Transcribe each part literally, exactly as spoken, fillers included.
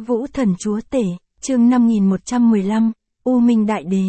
Vũ Thần Chúa Tể, chương năm nghìn một trăm mười lăm, U Minh Đại Đế.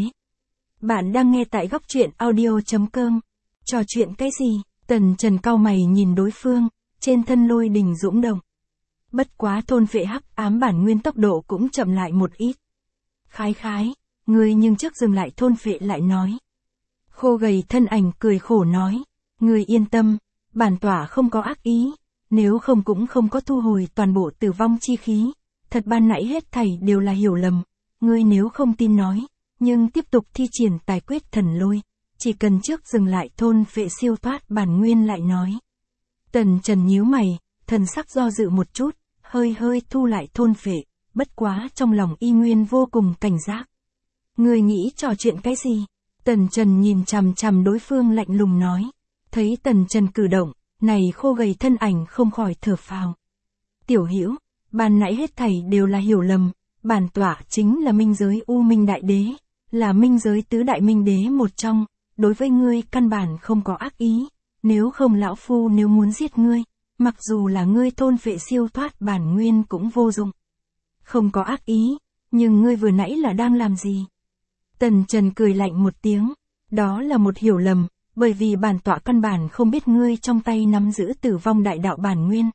Bạn đang nghe tại góc truyện audio.com. Trò chuyện cái gì? Tần Trần cau mày nhìn đối phương, trên thân lôi đình dũng động. Bất quá thôn phệ hắc ám bản nguyên tốc độ cũng chậm lại một ít. Khái khái, ngươi nhưng trước dừng lại thôn phệ lại nói. Khô gầy thân ảnh cười khổ nói, ngươi yên tâm, bản tỏa không có ác ý, nếu không cũng không có thu hồi toàn bộ tử vong chi khí. Thật ban nãy hết thảy đều là hiểu lầm, ngươi nếu không tin nói, nhưng tiếp tục thi triển tài quyết thần lôi, chỉ cần trước dừng lại thôn phệ siêu thoát bản nguyên lại nói. Tần Trần nhíu mày, thần sắc do dự một chút, hơi hơi thu lại thôn phệ, bất quá trong lòng y nguyên vô cùng cảnh giác. Ngươi nghĩ trò chuyện cái gì? Tần Trần nhìn chằm chằm đối phương lạnh lùng nói. Thấy Tần Trần cử động, này khô gầy thân ảnh không khỏi thở phào. Tiểu Hữu, ban nãy hết thảy đều là hiểu lầm, bản tỏa chính là minh giới U Minh Đại Đế, là minh giới tứ đại minh đế một trong, đối với ngươi căn bản không có ác ý, nếu không lão phu nếu muốn giết ngươi, mặc dù là ngươi thôn phệ siêu thoát bản nguyên cũng vô dụng. Không có ác ý, nhưng ngươi vừa nãy là đang làm gì? Tần Trần cười lạnh một tiếng, đó là một hiểu lầm, bởi vì bản tỏa căn bản không biết ngươi trong tay nắm giữ tử vong đại đạo bản nguyên.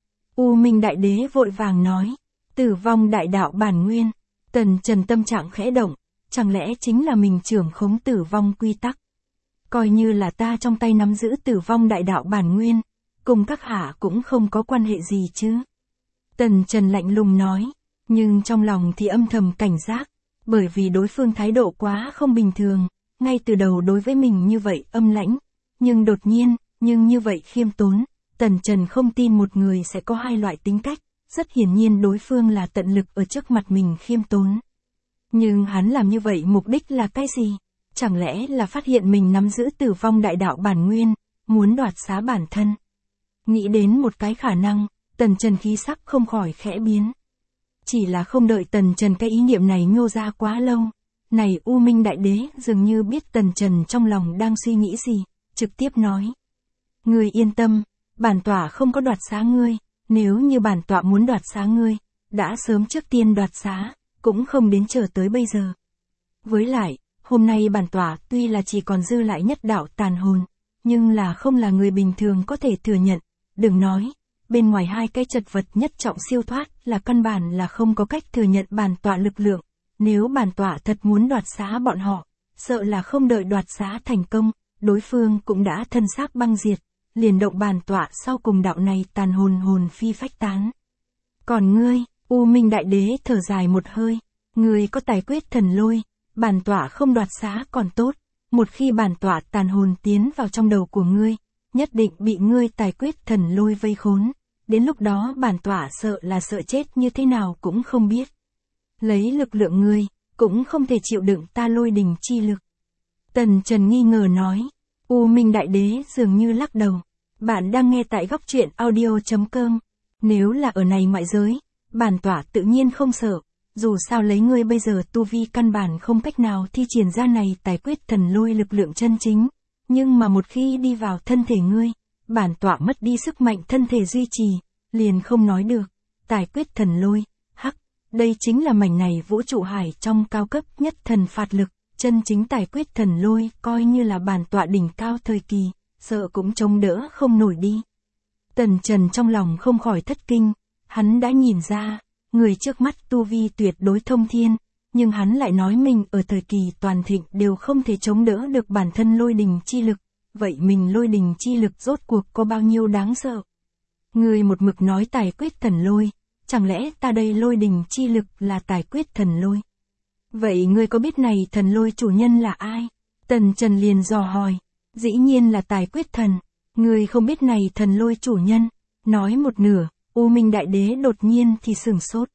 U Minh Đại Đế vội vàng nói, tử vong đại đạo bản nguyên. Tần Trần tâm trạng khẽ động, chẳng lẽ chính là mình trưởng khống tử vong quy tắc? Coi như là ta trong tay nắm giữ tử vong đại đạo bản nguyên, cùng các hạ cũng không có quan hệ gì chứ? Tần Trần lạnh lùng nói, nhưng trong lòng thì âm thầm cảnh giác, bởi vì đối phương thái độ quá không bình thường, ngay từ đầu đối với mình như vậy âm lãnh, nhưng đột nhiên, nhưng như vậy khiêm tốn. Tần Trần không tin một người sẽ có hai loại tính cách, rất hiển nhiên đối phương là tận lực ở trước mặt mình khiêm tốn. Nhưng hắn làm như vậy mục đích là cái gì? Chẳng lẽ là phát hiện mình nắm giữ tử vong đại đạo bản nguyên, muốn đoạt xá bản thân? Nghĩ đến một cái khả năng, Tần Trần khí sắc không khỏi khẽ biến. Chỉ là không đợi Tần Trần cái ý niệm này nhô ra quá lâu. Này U Minh Đại Đế dường như biết Tần Trần trong lòng đang suy nghĩ gì, trực tiếp nói. Ngươi yên tâm. Bản tỏa không có đoạt xá ngươi, nếu như bản tỏa muốn đoạt xá ngươi, đã sớm trước tiên đoạt xá, cũng không đến chờ tới bây giờ. Với lại, hôm nay bản tỏa tuy là chỉ còn dư lại nhất đạo tàn hồn, nhưng là không là người bình thường có thể thừa nhận, đừng nói, bên ngoài hai cái chật vật nhất trọng siêu thoát là căn bản là không có cách thừa nhận bản tỏa lực lượng, nếu bản tỏa thật muốn đoạt xá bọn họ, sợ là không đợi đoạt xá thành công, đối phương cũng đã thân xác băng diệt. Liền động bản tỏa sau cùng đạo này tàn hồn hồn phi phách tán. Còn ngươi, U Minh Đại Đế thở dài một hơi, ngươi có tài quyết thần lôi, bản tỏa không đoạt xá còn tốt, một khi bản tỏa tàn hồn tiến vào trong đầu của ngươi, nhất định bị ngươi tài quyết thần lôi vây khốn, đến lúc đó bản tỏa sợ là sợ chết như thế nào cũng không biết. Lấy lực lượng ngươi, cũng không thể chịu đựng ta lôi đình chi lực. Tần Trần nghi ngờ nói. U Minh Đại Đế dường như lắc đầu. Bạn đang nghe tại góc truyện audio.com. Nếu là ở này ngoại giới, bản tỏa tự nhiên không sợ. Dù sao lấy ngươi bây giờ tu vi căn bản không cách nào thi triển ra này tài quyết thần lôi lực lượng chân chính. Nhưng mà một khi đi vào thân thể ngươi, bản tỏa mất đi sức mạnh thân thể duy trì, liền không nói được. Tài quyết thần lôi, hắc, đây chính là mảnh này vũ trụ hải trong cao cấp nhất thần phạt lực. Chân chính tài quyết thần lôi coi như là bản tọa đỉnh cao thời kỳ, sợ cũng chống đỡ không nổi đi. Tần Trần trong lòng không khỏi thất kinh, hắn đã nhìn ra, người trước mắt tu vi tuyệt đối thông thiên, nhưng hắn lại nói mình ở thời kỳ toàn thịnh đều không thể chống đỡ được bản thân lôi đình chi lực, vậy mình lôi đình chi lực rốt cuộc có bao nhiêu đáng sợ? Người một mực nói tài quyết thần lôi, chẳng lẽ ta đây lôi đình chi lực là tài quyết thần lôi? Vậy ngươi có biết này thần lôi chủ nhân là ai? Tần Trần liền dò hỏi. Dĩ nhiên là tài quyết thần. Ngươi không biết này thần lôi chủ nhân. Nói một nửa, U Minh Đại Đế đột nhiên thì sửng sốt.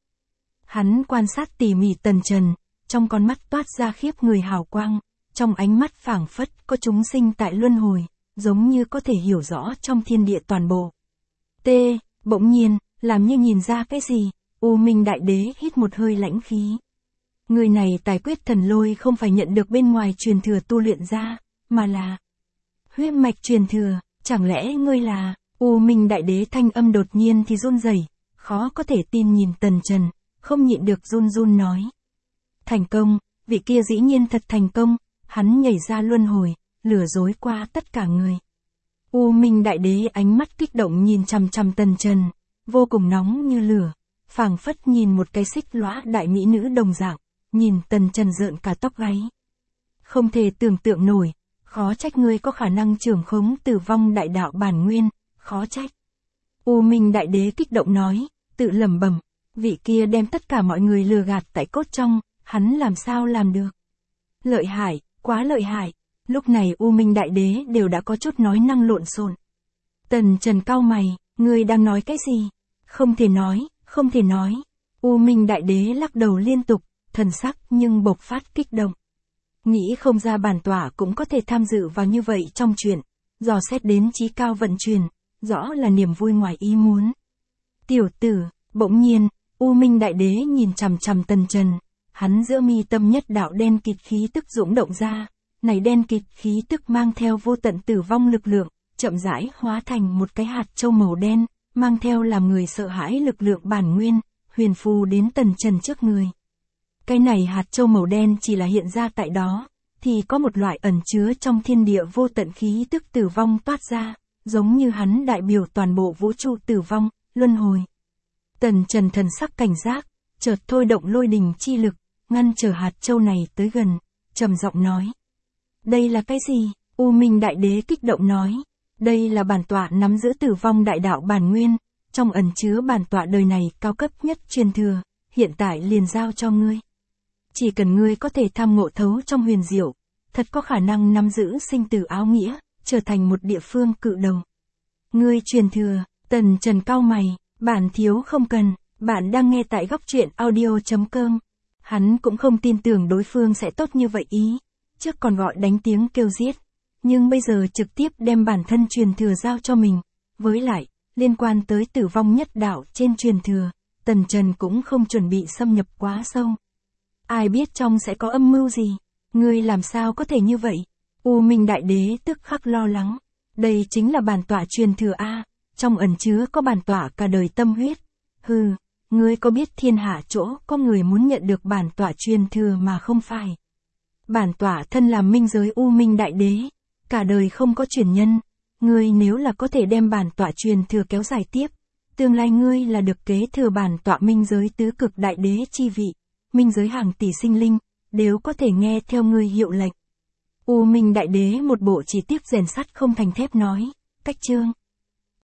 Hắn quan sát tỉ mỉ Tần Trần, trong con mắt toát ra khiếp người hào quang, trong ánh mắt phảng phất có chúng sinh tại luân hồi, giống như có thể hiểu rõ trong thiên địa toàn bộ. T, bỗng nhiên, làm như nhìn ra cái gì, U Minh Đại Đế hít một hơi lãnh khí. Người này tài quyết thần lôi không phải nhận được bên ngoài truyền thừa tu luyện ra, mà là huyết mạch truyền thừa, chẳng lẽ ngươi là? U Minh Đại Đế thanh âm đột nhiên thì run rẩy, khó có thể tin nhìn Tần Trần, không nhịn được run run nói. Thành công, vị kia dĩ nhiên thật thành công, hắn nhảy ra luân hồi, lừa dối qua tất cả người. U Minh Đại Đế ánh mắt kích động nhìn chằm chằm Tần Trần, vô cùng nóng như lửa, phảng phất nhìn một cái xích lõa đại mỹ nữ đồng dạng, nhìn Tần Trần rợn cả tóc gáy. Không thể tưởng tượng nổi, khó trách ngươi có khả năng trưởng khống tử vong đại đạo bản nguyên, khó trách. U Minh Đại Đế kích động nói, tự lẩm bẩm, vị kia đem tất cả mọi người lừa gạt tại cốt trong, hắn làm sao làm được. Lợi hại, quá lợi hại. Lúc này U Minh Đại Đế đều đã có chút nói năng lộn xộn. Tần Trần cau mày, ngươi đang nói cái gì? Không thể nói, không thể nói. U Minh Đại Đế lắc đầu liên tục, thần sắc nhưng bộc phát kích động. Nghĩ không ra bản tỏa cũng có thể tham dự vào như vậy trong chuyện, dò xét đến chí cao vận chuyển, rõ là niềm vui ngoài ý muốn. Tiểu tử, bỗng nhiên, U Minh Đại Đế nhìn chằm chằm Tần Trần, hắn giữa mi tâm nhất đạo đen kịt khí tức dũng động ra, này đen kịt khí tức mang theo vô tận tử vong lực lượng, chậm rãi hóa thành một cái hạt châu màu đen, mang theo làm người sợ hãi lực lượng bản nguyên, huyền phù đến Tần Trần trước người. Cái này hạt châu màu đen chỉ là hiện ra tại đó, thì có một loại ẩn chứa trong thiên địa vô tận khí tức tử vong toát ra, giống như hắn đại biểu toàn bộ vũ trụ tử vong, luân hồi. Tần Trần thần sắc cảnh giác, chợt thôi động lôi đình chi lực, ngăn trở hạt châu này tới gần, trầm giọng nói. Đây là cái gì? U Minh Đại Đế kích động nói. Đây là bản tọa nắm giữ tử vong đại đạo bản nguyên, trong ẩn chứa bản tọa đời này cao cấp nhất truyền thừa, hiện tại liền giao cho ngươi. Chỉ cần ngươi có thể tham ngộ thấu trong huyền diệu, thật có khả năng nắm giữ sinh tử áo nghĩa, trở thành một địa phương cự đầu. Ngươi truyền thừa, Tần Trần cau mày, bản thiếu không cần, bạn đang nghe tại góc truyện audio chấm com. Hắn cũng không tin tưởng đối phương sẽ tốt như vậy ý, trước còn gọi đánh tiếng kêu giết, nhưng bây giờ trực tiếp đem bản thân truyền thừa giao cho mình, với lại, liên quan tới tử vong nhất đạo trên truyền thừa, Tần Trần cũng không chuẩn bị xâm nhập quá sâu. Ai biết trong sẽ có âm mưu gì, ngươi làm sao có thể như vậy? U Minh Đại Đế tức khắc lo lắng, đây chính là bản tọa truyền thừa A, trong ẩn chứa có bản tọa cả đời tâm huyết. Hừ, ngươi có biết thiên hạ chỗ có người muốn nhận được bản tọa truyền thừa mà không phải? Bản tọa thân làm minh giới U Minh Đại Đế, cả đời không có truyền nhân, ngươi nếu là có thể đem bản tọa truyền thừa kéo dài tiếp, tương lai ngươi là được kế thừa bản tọa minh giới tứ cực đại đế chi vị, minh giới hàng tỷ sinh linh, đều có thể nghe theo ngươi hiệu lệnh. U Minh Đại Đế một bộ chỉ tiếp rèn sắt không thành thép nói, cách chương.